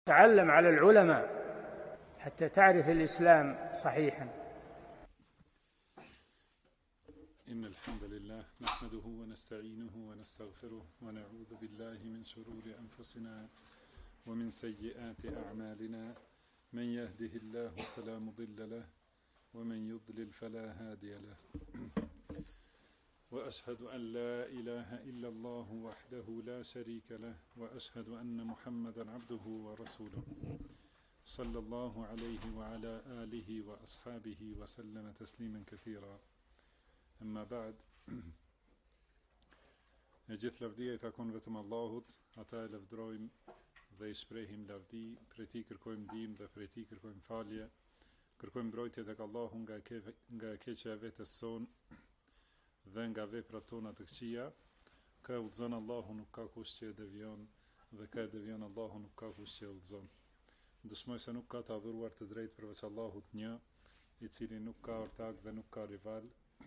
تعلم على العلماء حتى تعرف الإسلام صحيحا. إن الحمد لله نحمده ونستعينه ونستغفره ونعوذ بالله من شرور أنفسنا ومن سيئات أعمالنا، من يهده الله فلا مضل له ومن يضلل فلا هادي له. وأشهد أن لا إله إلا الله وحده لا شريك له، وأشهد أن محمدا عبده ورسوله صلى الله عليه وعلى آله وأصحابه وسلم تسليما كثيرا. أما بعد, e gjithë lavdia I takon vetëm Allahut, ata e lavdrojmë dhe I shprehim lavdi, prej Tij kërkojmë ndihmë dhe prej Tij kërkojmë falje, kërkojmë mbrojtje tek Allahu nga e keqja e vetes son dhe nga veprat tona të këqija. Ka e udhëzon Allahu, nuk ka kush që e devion, dhe ka e devion Allahu, nuk ka kush që e udhëzon. Dëshmoj se nuk ka të adhuruar të drejtë përveç Allahut një, I cili nuk ka ortak dhe nuk ka rival.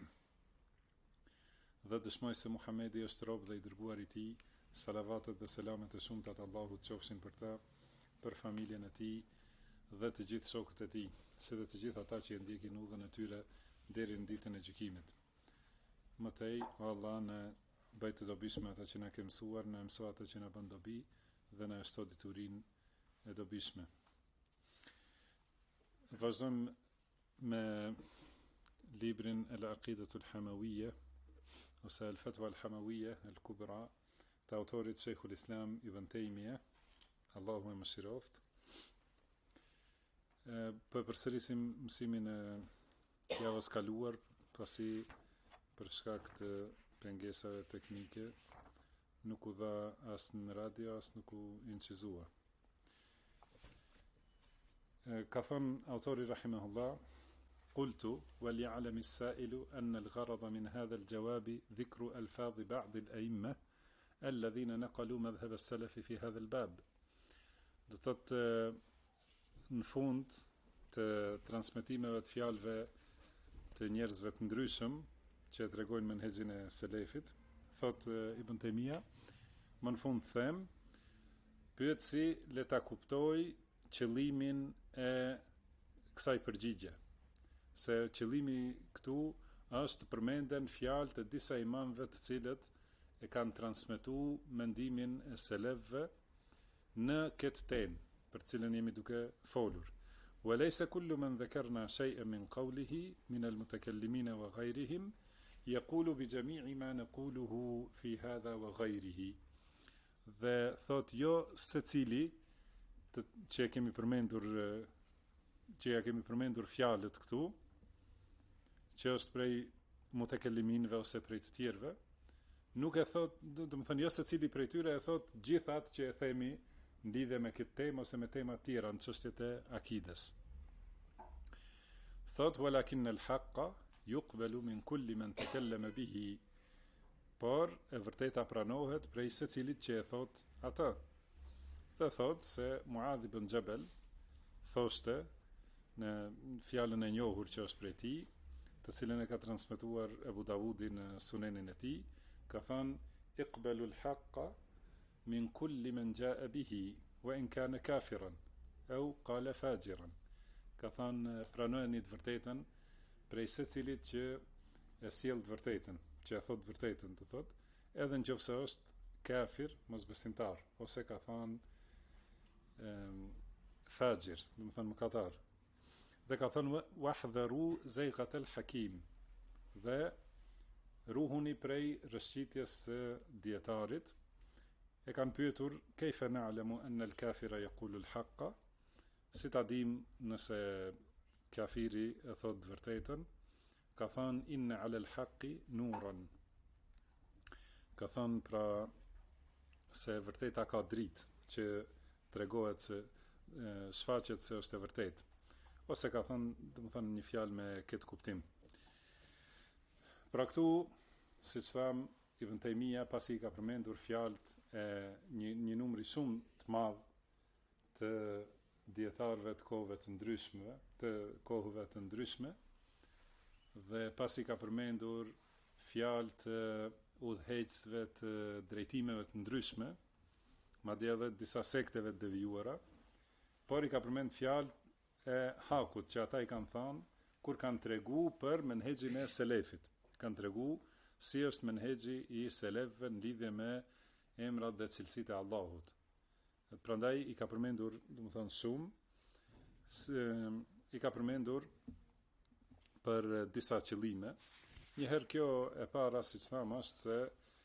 Dhe dëshmoj se Muhamedi është rob dhe I dërguar I Tij, salavatet dhe selamet e shumta të Allahut qofshin për ta, për familjen e tij dhe të gjithë shokët e tij, si dhe të gjithë ata që e ndjekin udhën e tyre deri në ditën e gjykimit. Mëtej, o Allah, në bëj të dobishme ata që na ke mësuar, në mëso ata që na bën dobi dhe na shto diturinë e dobishme. Vazhdojmë me librin Al-Aqidatul Hamawiyya ose Al-Fatwa Al-Hamawiyya Al-Kubra të autorit Sheikhul Islam Ibn Taymiyah, Allahu e mëshiroft. Po përsërisim mësimin e javës kaluar, pasi për shkak të pengesave teknike nuk u dha as në radio, as nuk u incizua. Ka thënë autori rahimahullah: قلت وليعلم السائل أن الغرض من هذا الجواب ذكر ألفاظ بعض الأئمة الذين نقلوا مذهب السلف في هذا الباب. Do thotë në fund të transmetimeve të fjalëve të njerëzve të ndryshëm që tregojnë menhexhin e selefit, thot Ibn Taymija, më në fund them, pyetësi le ta kuptoj qëllimin e kësaj përgjigje. Se qëllimi këtu është përmenden fjalët e disa imamëve të cilët e kanë transmetuar mendimin e selefëve në këtë temë për cilën jemi duke folur. وليس كل من ذكرنا شيئا من قوله من المتكلمين وغيرهم يقول بجميع ما نقوله في هذا وغيره. Dhe thot jo secili që kemi përmendur fjalët këtu, që është prej mutekelliminëve ose prej të tjerëve, nuk e thot, do të thënë jo secili prej tyre e thot gjithat që e themi në lidhje me këtë temë ose me tema të tjera në çështjet e akides. Thot walakin al-haqqa yuqbalu min kulli man takallama bihi, por e vërteta pranohet prej secilit që e thot atë. Dhe thot se Muadh ibn Jabal thoshte në fjalën e njohur që është prej tij, të cilën e ka transmetuar Abu Davudi në Sunenin e tij, ka thënë iqbalu al-haqqa min kulli man jaa bihi wa in kana kafiran au qala fajiran. Ka thënë pranojeni të vërtetën prej secilit që e sjell të vërtetën, që e thot të vërtetën, të thot, edhe nëse është kafir, mosbesimtar, ose ka thënë fajir, do të thënë mëkatar. Dhe ka thënë wahdharu zayqat al-hakim, dhe ruhuni prej rëshqitjes së dietarit. E kanë pyetur kayfa na'lamu anna al-kafira yaqulu al-haqqa, si ta dim nëse kafiri e thot të vërtetën. Ka thënë inna 'ala al-haqqi nuran, ka thënë pra se vërteta ka dritë që tregohet se shfaqet se është e vërtetë. Ose ka thënë, do të thënë një fjalë me këtë kuptim. Pra këtu, siç tham, Ibn Taymija pasi ka përmendur fjalët e një numri shumë të madh të dietarëve të kohëve të ndryshme, dhe pasi ka përmendur fjalë të udhëheqësve të drejtimeve të ndryshme, madje edhe disa sekteve të devijuara, por i ka përmend fjalë e hakut që ata i kanë thënë kur kanë tregu për menhexhin e selefit. Kanë tregu si është menhexhi i selefëve në lidhje me emrat dhe cilësitë e Allahut. Prandaj i ka përmendur, domethënë shumë, i ka përmendur për disa qëllime. Njëherë kjo e para, siç thamë, është se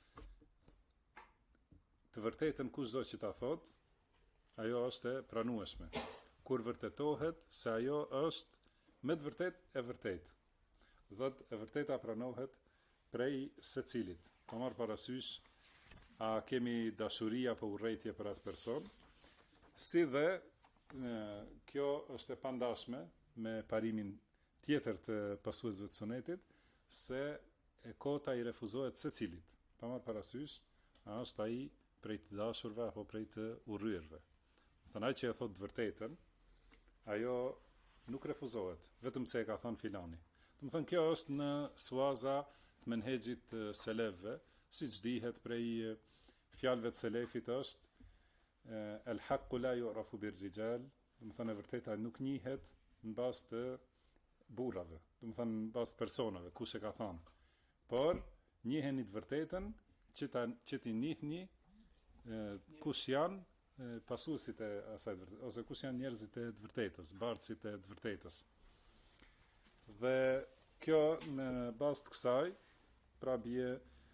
të vërtetën kushdo që ta thot, ajo është e pranueshme. Kur vërtetohet se ajo është me të vërtet e vërtet. Dhët e vërteta pranohet prej secilit. Pa marrë parasysh a kemi dashuri apo urrejtje për atë person, si dhe kjo është e pandashme me parimin tjetër të pasuesve të sunetit, se e kota i refuzohet secilit. Pa marrë parasysh a është ai prej të dashurve apo prej të urryrve. Thënaj që e thot të vërtetën, ajo nuk refuzohet, vetëm se e ka thënë filani. Do të thënë kjo është në suaza të menhexhit të selefëve, siç dihet prej fjalëve të selefit është el haqqu la yu'rafu bir rijal, do të thënë e vërteta nuk njihet në bazë të burrave, do të thënë në bazë të personave, kush e ka thënë. Por njiheni të vërtetën që ti njihni kush janë pasuesit e asaj të vërtetës, ose kush janë njerëzit e të vërtetës, bartësit e të vërtetës. Dhe kjo në bazë të kësaj, pra bie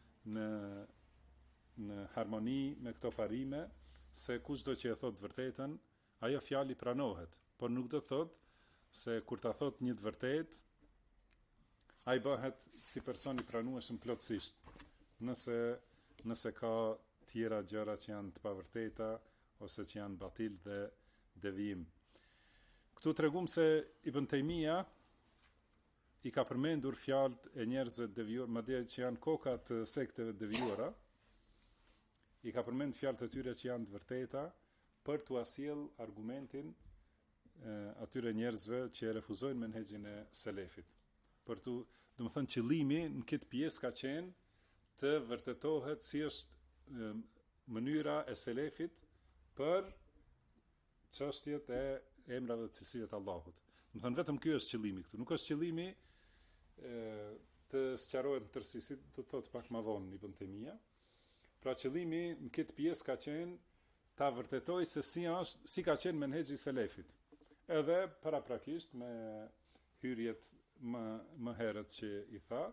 në harmoni me këto parime, se kushdo që e thot të vërtetën, ajo fjali pranohet, por nuk do të thot se kur ta thot një të vërtet, ai bëhet si person i pranueshëm plotësisht. Nëse ka tjera gjëra që janë të pavërteta ose që janë batil dhe devijim. Këtu tregum se Ibn Taymija i ka përmendur fjalët e njerëzve të devijuar, madje që janë koka të sekteve të devijuara, i ka përmendur fjalët e tyre që janë të vërteta për t'u sjell argumentin atyre njerëzve që e refuzojnë menhexhin e selefit. Për tu, domethënë qëllimi në këtë pjesë ka qenë të vërtetohet si është mënyra e selefit për çështjet e emrave të cilësive të Allahut. Domethënë vetëm ky është qëllimi këtu. Nuk është qëllimi të sqarohet në tërësi, do të thotë pak më vonë Ibn Taymija. Pra qëllimi në këtë pjesë ka qenë ta vërtetoj se si ka qenë menhexhi i selefit. Edhe paraprakisht me hyrjet më herët që i tha,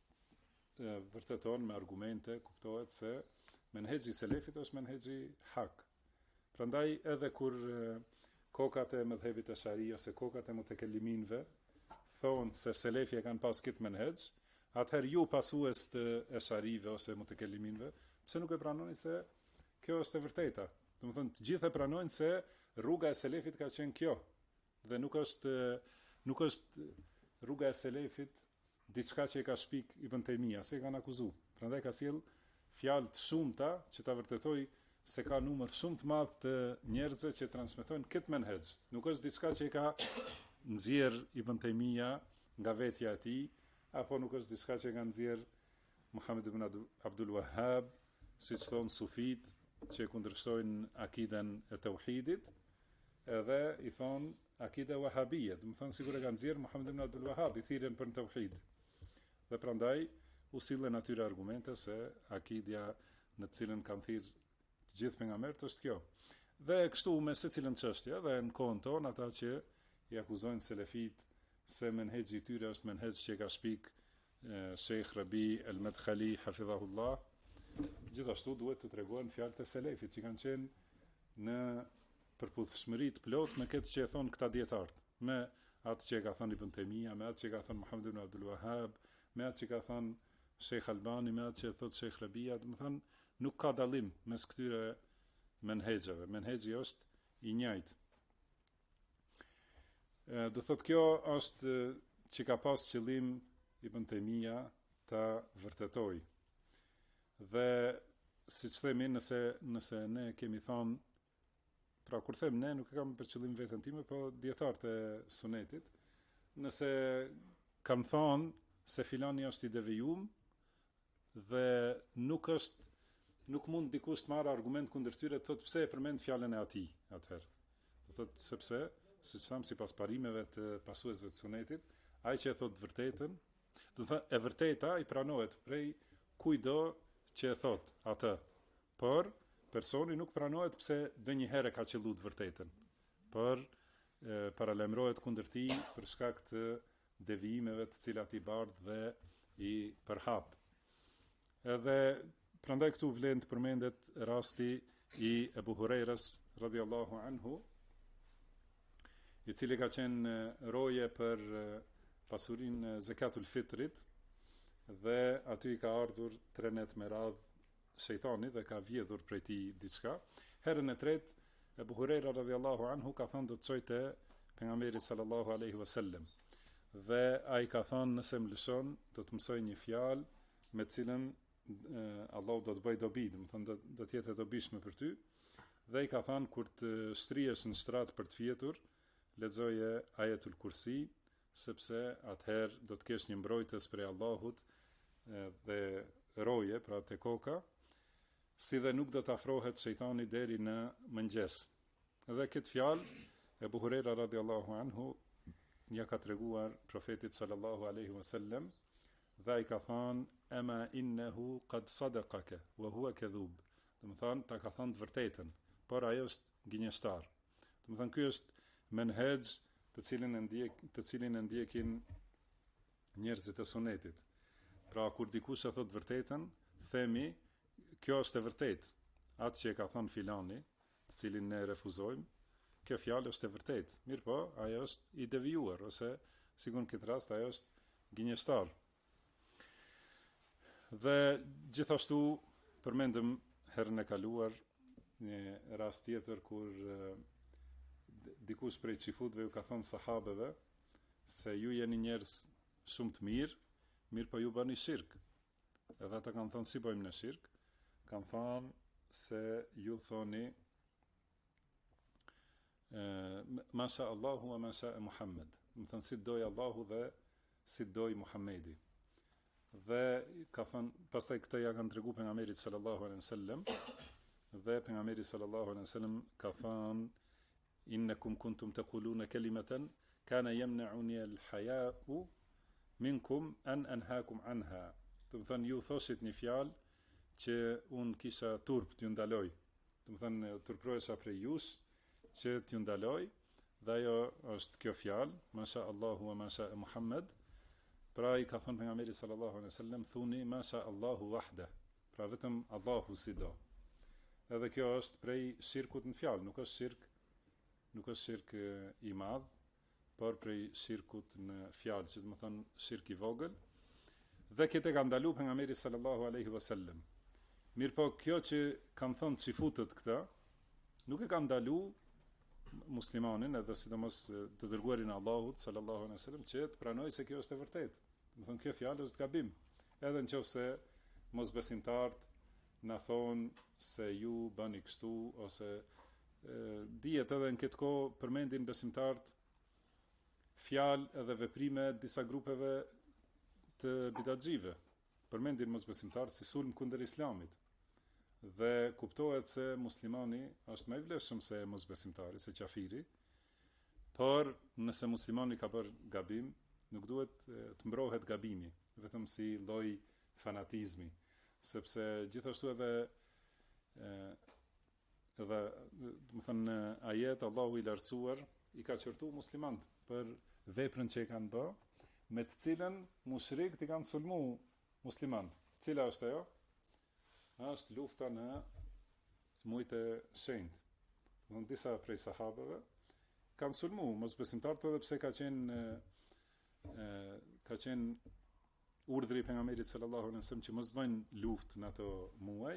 vërteton me argumente, kuptohet se menhexhi i selefit është menhexhi hak. Prandaj edhe kur kokat e mëdhëbit e Shari ose kokat e mutekeliminve thonë se selefi e kanë pas këtë menhexh, atëherë ju pasues të Esharive ose mutekeliminve, pse nuk e pranoni se kjo është e vërteta? Domethënë të gjithë e pranojnë se rruga e selefit ka qenë kjo, dhe nuk është rruga e selefit diçka që e ka shpik Ibn Taymija, se e kanë akuzu. Prandaj ka sjell fjalë të shumta që ta vërtetoj se ka numër shumë të madh të njerëzve që transmetojnë këtë menhexh. Nuk është diçka që e ka nxjerr Ibn Taymija nga vetja e tij, apo nuk është diçka që e ka nxjerr Muhammed ibn Abdul Wahhab, siç thon sufit që kundërshtojnë akiden e tauhidit, edhe i thon akide wahabie, do të thonë sikur e ka nxjerr Muhammed ibn Abdul Wahhab i thirrjen për tauhid. Dhe prandaj u sillen atyre argumente se akidja në të cilën kanë thirrë të gjithë pejgamberët është kjo. Dhe kështu me secilën çështje, dhe në kohën tonë ata që i akuzojnë selefit se menhexhi i tyre është menhexh që ka shpik Sheikh Rabi el-Madkhali hafidhahullah, gjithashtu duhet të tregohen fjalët e selefit që kanë qenë në përputhshmëri të plot me këtë që e thon këta dietarët, me atë që e ka thënë Ibn Taymija, me atë që e ka thënë Muhammed ibn Abdul Wahhab, me atë që ka thënë Sheikh Albani, me atë që thot Sheikh Rabia, do të thonë nuk ka dallim mes këtyre menhexheve. Menhexhi është i njëjtë. Do thot kjo është që ka pas qëllim Ibn Taymija ta vërtetoj. Dhe siç themi, nëse ne kemi thënë, pra kur them ne, nuk e kam për qëllim veten time, po dietarët e sunetit, nëse kanë thënë se filani është i devijum dhe nuk mund dikush të marrë argument kundër tyre, të thotë pse e përmend fjalën e atij atëherë. Do Do thotë sepse, siç tham sipas parimeve të pasuesve të sunetit, ai që e thot vërtetën, do thotë e vërteta i pranohet prej kujdo që e thot atë. Por personi nuk pranohet pse donjëherë ka qelluar të vërtetën. Por paralajmërohet kundër tij për shkak të devijimeve të cilat i bardh dhe i përhap. Edhe prandaj këtu vlen të përmendet rasti i Ebu Hurajras radhiyallahu anhu, i cili ka qenë roje për pasurinë zakatul fitrit, dhe aty i ka ardhur 3 net me radh shejtani dhe ka vjedhur prej tij diçka. Herën e tretë Ebu Hurajra radhiyallahu anhu ka thënë do të çojte pejgamberit sallallahu alaihi wasallam. Dhe ai ka thënë nëse më lëshon do të mësoj një fjalë me të cilën Allahu do të bëj dobi, do të thonë do të jetë e dobishme për ty. Dhe i ka thënë kur të shtrihesh në shtrat për të fjetur, lexoje Ajetul Kursi, sepse atëherë do të kesh një mbrojtës prej Allahut dhe roje, pra te koka, si dhe nuk do të afrohet shejtani deri në mëngjes. Edhe këtë fjalë Ebu Hurajra radhiyallahu anhu ja ka treguar profetit sallallahu alaihi wasallam, dhe ai ka thënë ama innehu qad sadaqaka wa huwa kadhub. Do të thonë ta ka thënë të vërtetën, por ai është gënjeshtar. Do të thonë ky është menhej të cilin e ndjekin njerëzit e sunetit. Pra kur dikush e thot vërtetën, themi kjo është e vërtetë. Atë që e ka thënë filani, të cilin ne refuzojmë, kjo fjalë është e vërtetë. Mirë po, ajo është i devijuar, ose sigur në këtë rast ajo është gënjeshtar. Dhe gjithashtu përmendëm herën e kaluar një rast tjetër kur dikush prej xifutëve ju ka thënë sahabeve se ju jeni njerëz shumë të mirë po ju bëni shirk. Edhe ata kanë thënë si bëjmë në shirk? Kanë thënë se ju thoni Masha Allahu wa Masha Muhammed. Më thënë si doj Allahu dhe si doj Muhammedi. Dhe ka thënë, pastaj këtë ja kanë tregu pejgamberit sallallahu alaihi wasallam, dhe pejgamberi sallallahu alaihi wasallam ka thënë innakum kuntum taquluna kalimatan kana yamna'uni al-haya'u minkum an anhaakum anha. Do të thënë ju thoshit një fjalë që un kisha turp t'ju ndaloj. Do të thënë turprohesha prej jush që t'ju ndaloj, dhe ajo është kjo fjalë, Masha Allahu wa Masha Muhammed. Pra i ka thënë pejgamberi sallallahu alaihi wasallam thuni Masha Allahu wahda. Pra vetëm Allahu si do. Edhe kjo është prej shirkut në fjalë, nuk është shirk i madh, por prej shirkut në fjalë, që do të thonë shirk i vogël. Dhe këtë e ka ndaluar pejgamberi sallallahu alaihi wasallam. Mirpo kjo që kanë thënë xifutët këta, nuk e kanë ndaluar muslimanin, edhe sidomos të dërguarin e Allahut sallallahu alaihi wasallam, që të pranojë se kjo është e vërtetë. Do të thonë kjo fjalë është gabim. Edhe nëse mosbesimtarët na thonë se ju bëni kështu, ose dihet edhe në këtë kohë përmendin besimtarët fjalë edhe veprime disa grupeve të bidatxive. Përmendin mosbesimtarët si sulm kundër islamit. Dhe kuptohet se muslimani është më i vlefshëm se mosbesimtari, se qafiri, por nëse muslimani ka bërë gabim, nuk duhet të mbrohet gabimi, vetëm si lloj fanatizmi, sepse gjithashtu edhe do të thënë ajet Allahu i lartësuar i ka qortu muslimanët për veprën që e kanë bë, me të cilën mushrikët i kanë sulmu muslimanët. Cila është ajo? Është lufta në muajt e shenjtë. Do të disa prej sahabeve kanë sulmu mosbesimtarët, edhe pse ka qenë urdhri i pejgamberit sallallahu alaihi wasallam që mos bëjnë luftë në ato muaj.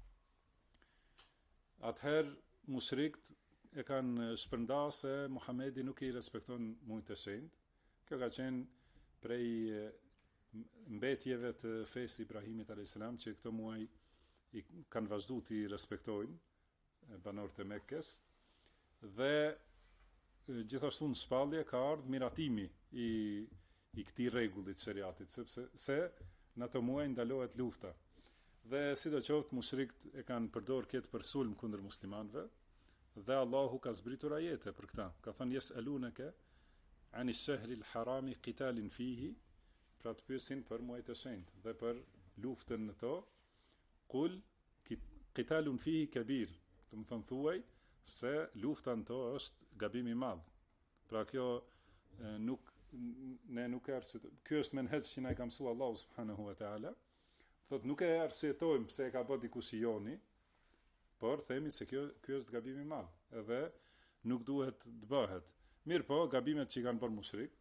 Atëherë mushrikët e kanë shpërndarë se Muhamedi nuk i respekton muajt e shenjtë. Kjo ka qenë prej mbetjeve të fesë Ibrahimit alayhis salam, që këto muaj i kanë vazhduar të respektojnë banorët e Mekkes, dhe gjithashtu në shpallje ka ardhur miratimi i këtij rregulli të shariatit, sepse në ato muaj ndalohet lufta. Dhe sidoqoftë mushrikët e kanë përdorur këtë për sulm kundër muslimanëve, dhe Allahu ka zbritur ajete për këta. Ka thënë yes'alunaka ani shahri al-harami qitalin fihi, pra të pyesin për muajt e shenjtë dhe për luftën në to. Qul qitalun fihi kabir, do të thonë thuaj se lufta në to është gabim i madh. Pra kjo nuk ky është menhej që na ka mësuar Allahu subhanahu wa taala. Thot nuk e arsyetojmë pse e ka bë dikush i joni, por themi se ky është gabim i madh, edhe nuk duhet të bëhet. Mirë po, gabimet që i kanë bërë mushrik,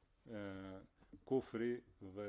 kufri dhe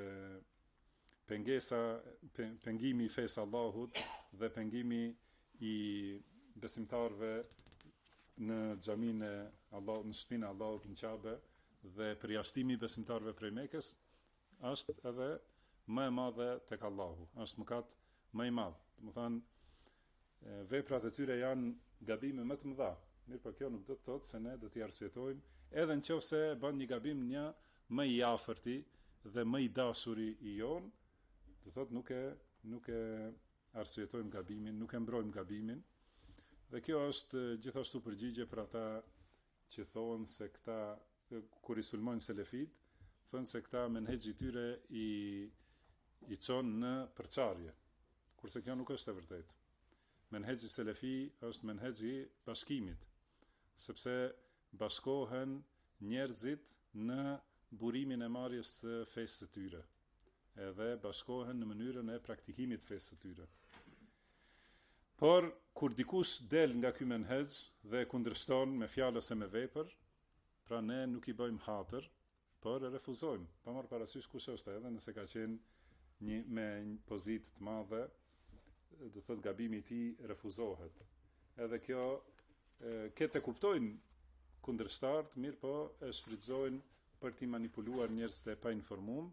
pengimi i fesë Allahut dhe pengimi i besimtarve në xhaminë e Allahut, në shtëpinë e Allahut në Qabe, dhe përjashtimi i besimtarve prej Mekës është edhe më e madhe tek Allahu, është mëkat më i madh. Do të thonë veprat e tyre janë gabime më të mëdha. Mirë, por kjo nuk do të thotë se ne do t'i arsyetojmë, edhe nëse bën një gabim një më i afërti dhe më i dashuri i jon, do thotë nuk e arsyetojmë gabimin, nuk e mbrojmë gabimin. Dhe kjo është gjithashtu përgjigje për ata që thonë se këta, kur i sulmojnë selefit, thonë se këta menhexhi i tyre i çon në përçarje, kurse kjo nuk është e vërtetë. Menhexhi selefi është menhexhi i bashkimit, sepse bashkohen njerëzit në burimin e marrjes së fesë së tyre, edhe bashkohen në mënyrën e praktikimit të fesë së tyre. Por kur dikush del nga ky menhexh dhe kundërshton me fjalë ose me vepër, pra ne nuk i bëjmë hatër, por e refuzojmë, pa marrë parasysh kush është, edhe nëse ka qenë me një pozitë të madhe, do thot gabimi i tij refuzohet. Edhe kjo këtë e kuptojnë kundërshtarët, mirë po e shfrytëzojnë për t'i manipuluar njerëzit e pa informuar,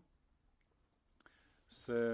se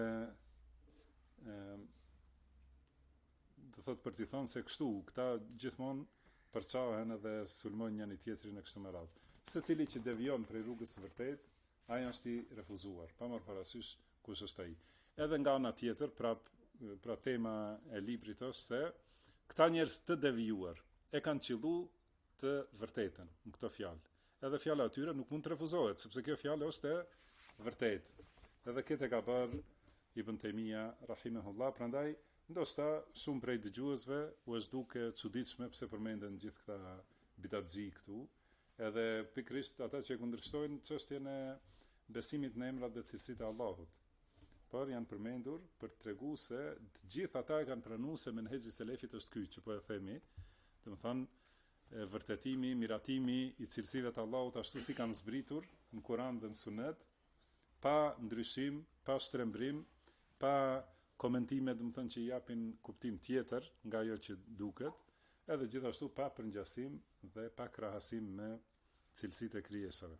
do thot për t'i thonë se kështu, këta gjithmonë përçahen edhe sulmojnë njëri tjetrin e kështu me radhë. Secili që devijon prej rrugës së vërtetë, ai është i refuzuar, pa marrë parasysh kush është ai. Edhe nga ana tjetër, pra tema e librit është se këta njerëz të devijuar e kanë qillu të vërtetën në këto fjalë. Edhe fjala e tyre nuk mund të refuzohet, sepse kjo fjalë është e vërtetë. Edhe këtë e ka bërë Ibn Taymija rahimahullah, prandaj ndoshta shumë prej dëgjuesve u është duke çuditshme pse përmenden gjithë këta bidatxhi këtu, edhe pikërisht ata që kundërshtojnë çështjen e besimit në emrat dhe cilësitë e Allahut. Por janë përmendur për të treguar se të gjithë ata e kanë pranuar se menhexhi selefit është ky që po e themi, domethënë vërtetimi, miratimi i cilësive të Allahut ashtu si kanë zbritur në Kur'an dhe në Sunet, pa ndryshim, pa shtrembrim, pa komentime, domethënë që i japin kuptim tjetër nga ajo që duket, edhe gjithashtu pa përngjasim dhe pa krahasim me cilësitë e krijesave.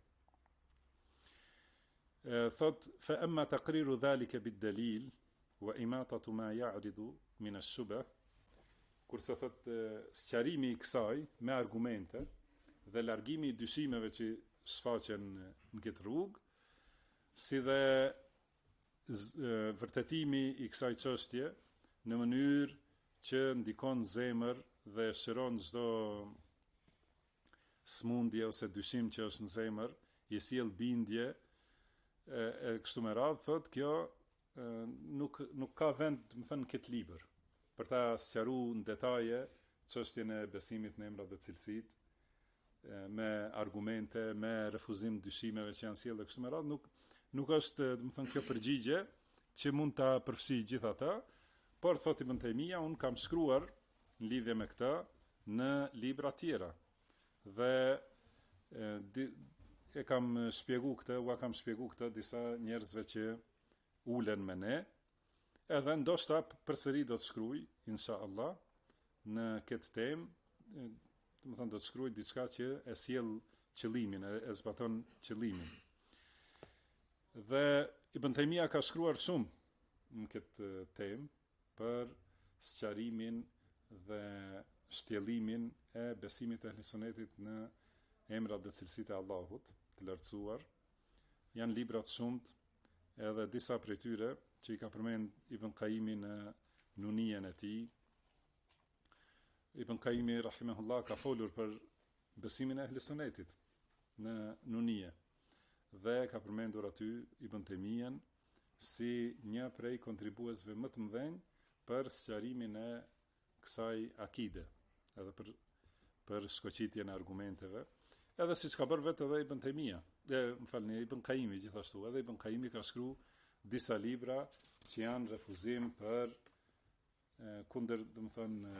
Thot fa amma taqriru dhalika bid-dalil wa imatatu ma ya'ridu min ash-shubah, kurse thot sqarimi i kësaj me argumente dhe largimi i dyshimeve që shfaqen në këtë rrugë, si dhe vërtetimi i kësaj çështje në mënyrë që ndikon zemër dhe shëron çdo smundje ose dyshim që është në zemër, i sjell bindje e kështu me radhë, thot kjo nuk ka vend, do të thënë, këtë libër për ta sqaruar në detaje çështjen e besimit në emrat dhe cilësitë, me argumente, me refuzim dyshimeve që janë sjellë kështu me radhë, nuk është, do të thënë, kjo përgjigje që mund ta përfshijë gjithë ata, por thot Ibn Taymija, unë kam shkruar në lidhje me këtë në libra tjera dhe u kam shpjegu këtë disa njerëzve që ulen me ne, edhe ndoshta përsëri do të shkruaj, inshallah, në këtë temë, do të thënë do të shkruaj diçka që e sjell qëllimin, e zbaton qëllimin. Dhe Ibn Taymija ka shkruar shumë në këtë temë për sqarimin dhe shtjellimin e besimit të ehlisonetit në emrat dhe cilësitë e Allahut të lartësuar. Janë libra të shumt, edhe disa prej tyre që i ka përmend Ibn Qayyimi në Nunijen e tij, Ibn Qayyimi rahimahullah ka folur për besimin e Ehli Sunnetit në Nunije dhe ka përmendur aty Ibn Taymijen si një prej kontribuesve më të mëdhenj për sqarimin e kësaj akide, edhe për shkoqitjen e argumenteve, edhe siç ka bërë vetë edhe Ibn Taymija, Ibn Qayyimi gjithashtu, edhe Ibn Qayyimi ka shkruar disa libra që janë refuzim për kundër, domethënë,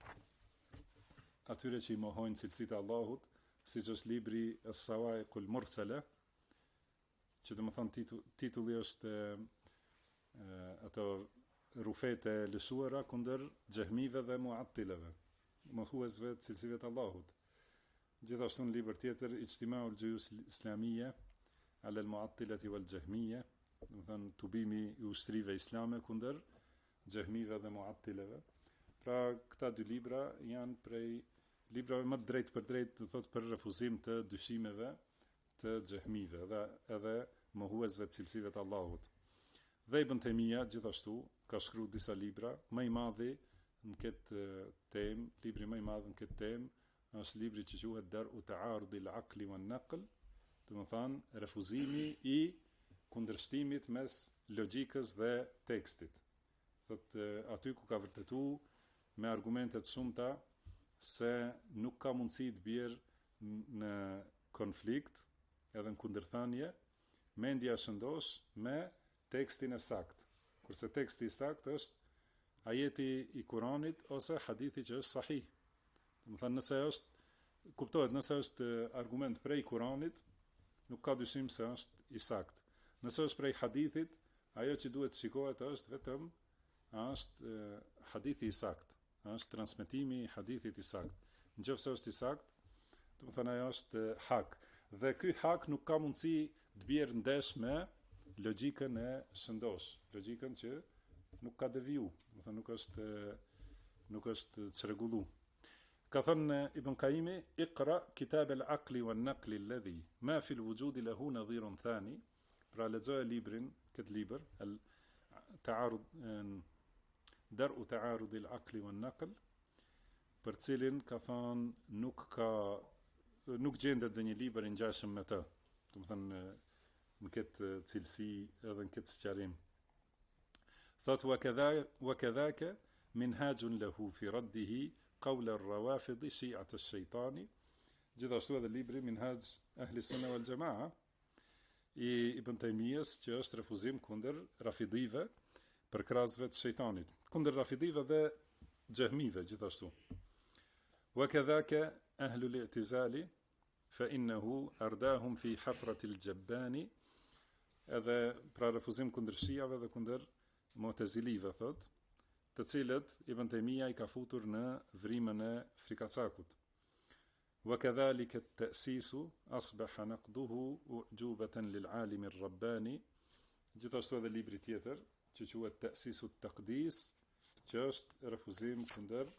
atyre që i mohojnë cilësitë e Allahut, siç është libri As-Sawaiqul Mursala, që domethënë titulli është ato rufete lëshuara kundër xehmive dhe muattileve, mohuesve të cilësive të Allahut. Gjithashtu në libër tjetër Ijtima'ul Juyus Islamiyya ala al-Mu'attilati wal Jahmiyya, domethënë tubimi i ushtrive islame kundër xehmive dhe muattileve. Pra këta dy libra janë prej librave më drejt për drejt, do thotë, për refuzim të dyshimeve të xehmive dhe edhe mohuesve të cilësive të Allahut. Dhe Ibn Taymija gjithashtu ka shkruar disa libra, më i madhi në këtë temë, libri më i madh në këtë temë është libri që quhet Dar'u Ta'arudi al-Aqli wan-Naql, domethënë refuzimi i kundërshtimit mes logjikës dhe tekstit. Thotë aty ku ka vërtetuar me argumente të shumta se nuk ka mundësi të bjerë në konflikt edhe në kundërthënie mendja shëndosh me tekstin e sakt. Kurse teksti i sakt është ajeti i Kuranit ose hadithi që është sahih. Domethënë nëse është argument prej Kuranit, nuk ka dyshim se është i sakt. Nëse është prej hadithit, ajo që duhet shikohet është vetëm është hadithi i sakt, është transmetimi i hadithit i sakt. Nëse është i sakt, domethënë ajo është hak. Dhe ky hak nuk ka mundësi të bjerë ndesh me logjikën e shëndosh, logjikën që nuk ka deviju, domethënë nuk është çrregullu. Ka thënë Ibn Qayyimi, Iqra kitab al-aqli wan-naqli alladhi ma fi al-wujudi lahu nadhirun thani, pra lexoje librin, këtë libër, Dar'u Ta'arudi al-Aqli wan-Naql, për cilin ka thënë nuk gjendet ndonjë libër i ngjashëm me të, domethënë në këtë cilësi edhe në këtë sqarim. Thot wa kadhaka minhajun lahu fi raddihi qawl ar-rawafid shi'at ash-shaytani, gjithashtu edhe libri Minhaj Ahli Sunna wal Jamaa i Ibn Taymijës, që është refuzim kundër rafidive për krahasve të shejtanit, kundër rafidive dhe xehmive gjithashtu. Wa kadhaka ahlu al-i'tizali fa innahu ardahum fi hafrati al-jabbani, edhe pra refuzim kundër shiave dhe kundër mu'tazilive, thot, të cilët Ibn Taymija i ka futur në vrimën e frikacakut. Wa kadhalika at-ta'sisu asbaha naqduhu ujubatan lil-alim ar-rabbani, gjithashtu edhe libri tjetër që quhet Ta'sisu at-Taqdis, që është refuzim kundër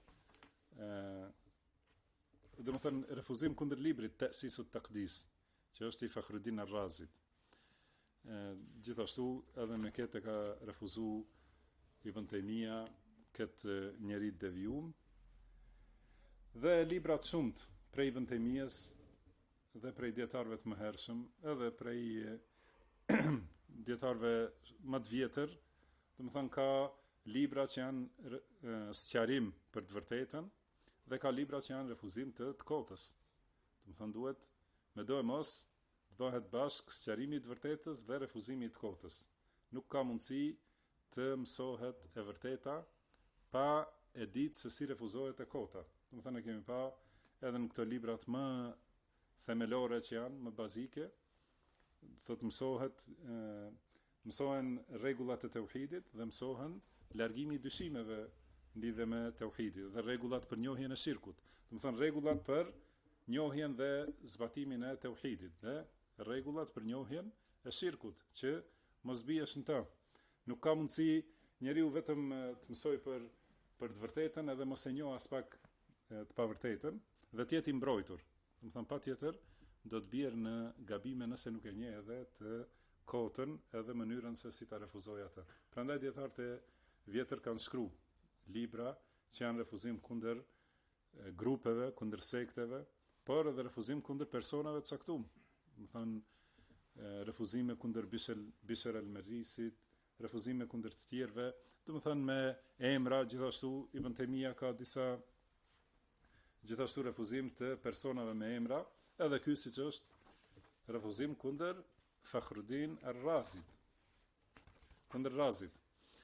domethënë refuzim kundër librit Ta'sisu at-Taqdis, që është i Fakhruddin ar-Razit. Gjithashtu edhe me këtë ka refuzuar Ibn Taymija këtë njeri devijum, dhe libra të shumt prej Ibn Taymijës dhe prej dietarëve të mëhershëm, edhe prej dietarëve më të vjetër, domethënë ka libra që janë sqarim për të vërtetën dhe ka libra që janë refuzim të kotës. Domethënë duhet me do e mos të bëhet bashkë sqarimi i të vërtetës dhe refuzimi i të kotës. Nuk ka mundësi të mësohet e vërteta pa e ditë se si refuzohet e kota. Domethënë e kemi pa edhe në këto librat më themelore që janë, më bazike, thot mësohen rregullat e tauhidit dhe mësohen largimi i dyshimeve lidhe me tauhidin dhe rregullat për njohjen e shirkut. Domethënë rregullat për njohjen dhe zbatimin e tauhidit dhe rregullat për njohjen e shirkut, që mos bihesh në të. Nuk ka mundësi njeriu vetëm të mësoj për të vërtetën edhe mos e njoh as pak të pavërtetën dhe të jetë i mbrojtur. Domethënë patjetër do të bjerë në gabime nëse nuk e njeh edhe të kotën edhe mënyrën se si ta refuzoj atë. Prandaj dietarët e vjetër kanë shkruar libra që janë refuzim kundër grupeve, kundër sekteve, por edhe refuzim kundër personave të caktuar. Do thënë refuzime kundër Bishr el-Merrisit, refuzime kundër të tjerëve, do të thënë me emra, gjithashtu Ibn Taymija ka disa gjithashtu refuzim të personave me emra, edhe ky siç është refuzim kundër Fakhruddin ar-Razit. Kundër Razit.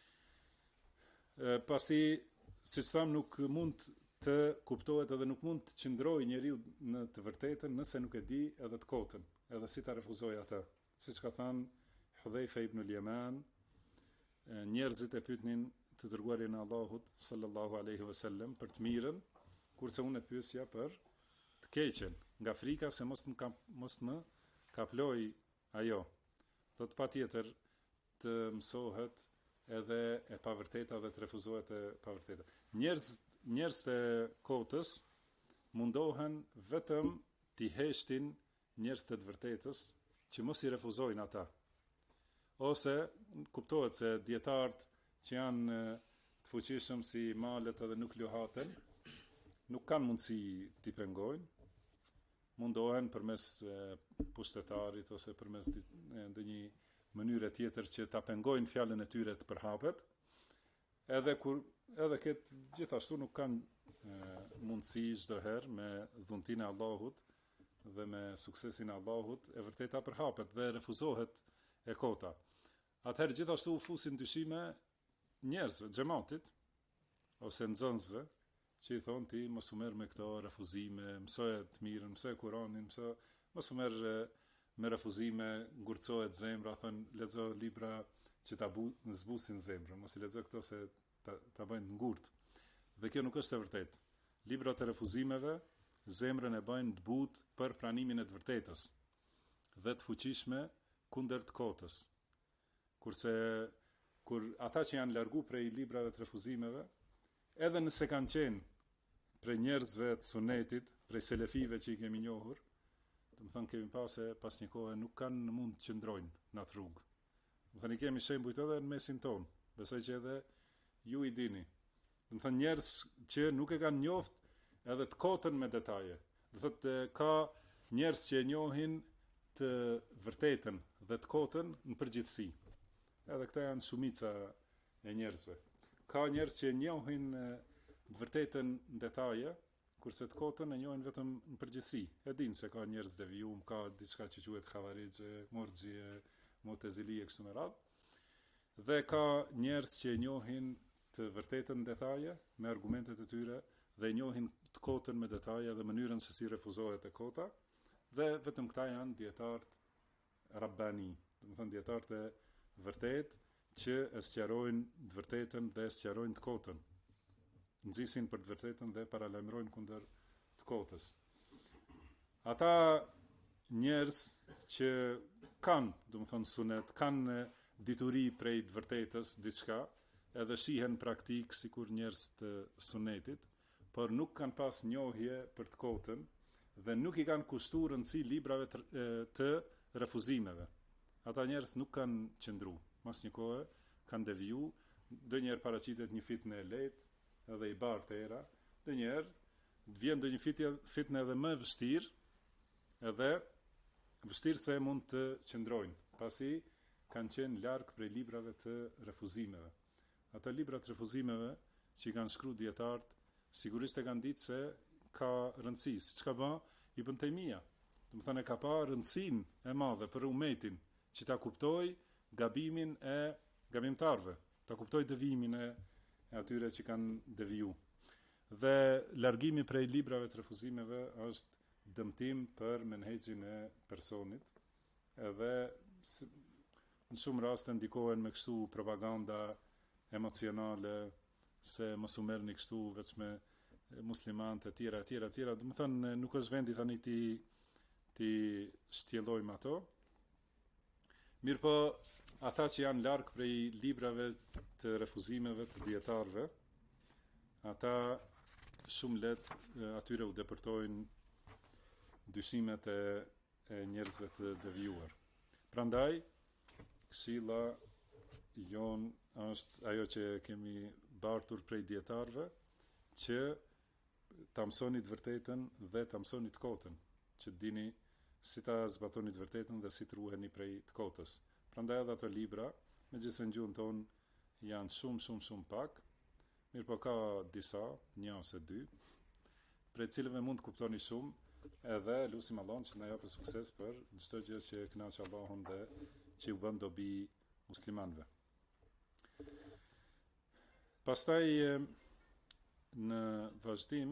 Pasi, siç tham, nuk mund të kuptohet edhe nuk mund të qëndrojë njeriu në të vërtetën nëse nuk e di edhe të kotën, edhe si ta refuzoj atë. Siç ka thënë Hudhaifa ibn al-Yaman, njerëzit e pyetnin të dërguarin e Allahut sallallahu alaihi wasallam për të mirën, kurse unë e pyesja për të keqen, nga frika se mos më kaploj ajo. Thot patjetër të mësohet edhe e pavërteta dhe të refuzohet e pavërteta. Njerëz të kotës mundohen vetëm t'i heshtin njerëz të vërtetës që mos i refuzojnë ata. Ose kuptohet se dietarët që janë të fuqishëm si malet edhe nuk luhaten, nuk kanë mundësi t'i pengojnë, mundohen përmes pushtetarit ose përmes ndonjë mënyre tjetër që ta pengojnë fjalën e tyre të përhapet, edhe këtë gjithashtu nuk kanë mundësi çdo herë me dhuntinë e Allahut dhe me suksesin e Allahut e vërteta përhapet dhe refuzohet e kota. Atëherë gjithashtu fusin dyshime njerëzve, xhamatit ose nxënësve, që i thonë ti mos u merr me këto refuzime, mësoje të mirën, mësoje Kur'anin, mos u merr me refuzime, ngurcohet zemra, thonë lexo libra që ta zbusin zemrën, mos i lexo këto se ta bëjnë ngurt. Dhe kjo nuk është e vërtetë. Librat e refuzimeve zemrën e bëjnë të butë për pranimin e të vërtetës dhe të fuqishme kundër të kotës. Kurse kur ata që janë largu prej librave të refuzimeve, edhe nëse kanë qenë prej njerëzve të sunetit, prej selefive që i kemi njohur, do të thonë kemi pas një kohë nuk kanë mund të qëndrojnë në atë rrugë. Do të thonë i kemi shembujt edhe në mesin tonë, besoj që edhe ju i dini. Do të thonë njerëz që nuk e kanë njoft edhe të kotën me detaje. Do thotë ka njerëz që e njohin të vërtetën dhe të kotën në përgjithësi. Edhe këta janë shumica e njerëzve. Ka njerëz që e njohin të vërtetën në detaje, kurse të kotën e njohin vetëm në përgjithësi. E dinë se ka njerëz devijum, ka diçka që quhet Khawarixhe, Murxhie, Mu'tazili e kështu me radhë. Dhe ka njerëz që e njohin të vërtetën në detaje me argumentet e tyre dhe e njohin të kotën me detaje dhe mënyrën se si refuzohet e kota, dhe vetëm këta janë dietarët Rabbani, do të thonë dietarët e vërtet që e sqarojnë të vërtetën dhe e sqarojnë të kotën. Nxisin për të vërtetën dhe paralajmërojnë kundër të kotës. Ata njerëz që kanë, do të thonë sunet, kanë dituri prej të vërtetës diçka, edhe shihen praktik sikur njerëz të sunetit, por nuk kanë pas njohje për të kotën dhe nuk i kanë kushtuar rëndësi librave të refuzimeve. Ata njerëz nuk kanë qëndru, mas një kohë kanë deviju, ndonjëherë paraqitet një fitnë e lehtë edhe i bartë era, ndonjëherë vjen ndonjë fitnë edhe më vështirë, edhe vështirë se mund të qëndrojnë, pasi kanë qenë larg prej librave të refuzimeve. Ata libra të refuzimeve që i kanë shkruar dietarët, sigurisht e kanë ditë se ka rëndësi, siç ka bë Ibn Taymija. Do të thonë ka pa rëndësinë e madhe për umetin që ta kuptoj gabimin e gabimtarëve, ta kuptoj devimin e atyre që kanë deviju. Dhe largimi prej librave të refuzimeve është dëmtim për menhexhin e personit, edhe në shumë raste ndikohen me kështu propaganda emocionale, se mos u merrni kështu veç me muslimanët e tjera. Do të thënë nuk është vendi tani ti shtjellojmë ato. Mirë po, ata që janë larg prej librave të refuzimeve të dietarëve, ata shumë lehtë atyre u depërtojnë dyshimet e njerëzve të devijuar. Prandaj, këshilla jon është ajo që kemi bartur prej dietarëve, që ta mësoni të vërtetën dhe ta mësoni të kotën, që të dini si ta zbatoni të vërtetën dhe si të ruheni prej të kotës. Prandaj edhe ato libra, megjithëse në gjuhën tonë janë shumë pak, mirë po ka disa, një ose dy, prej cilëve mund të kuptoni shumë, edhe lutim Allahun që na japë sukses për çdo gjë që kënaq Allahun dhe që u bën dobi muslimanëve. Pastaj në vazhdim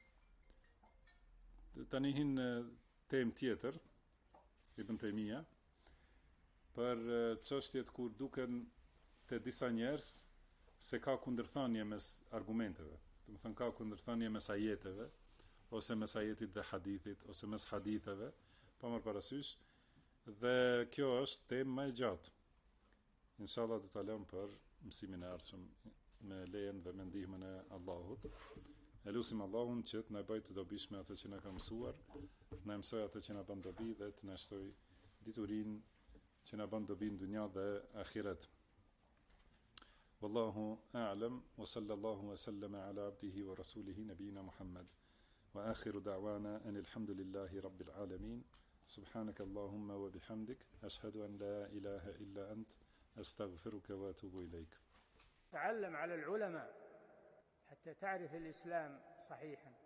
tani hin në temë tjetër, Ibn Taymija, për çështjet kur duken te disa njerëz se ka kundërthënie mes argumenteve. Do të thënë ka kundërthënie mes ajeteve, ose mes ajetit dhe hadithit, ose mes haditheve, pa marrë parasysh, dhe kjo është temë më e gjatë. Inshallah do ta lëm për mësimin e ardhshëm me lejen dhe me ndihmën e Allahut. E lutim Allahun që të na bëjë të dobishme atë që na ka mësuar, na mësoj atë që na bën dobi dhe të na shtoj diturinë që na bën dobi në dunja dhe ahiret. Wallahu a'lam wa sallallahu wa sallama ala abdihi wa rasulihi nabiyina Muhammad. Wa akhiru da'wana anil hamdulillahi rabbil alamin. Subhanaka Allahumma wa bihamdik ashhadu an la ilaha illa ant astaghfiruka wa atubu ilayk. تعلم على العلماء حتى تعرف الإسلام صحيحا.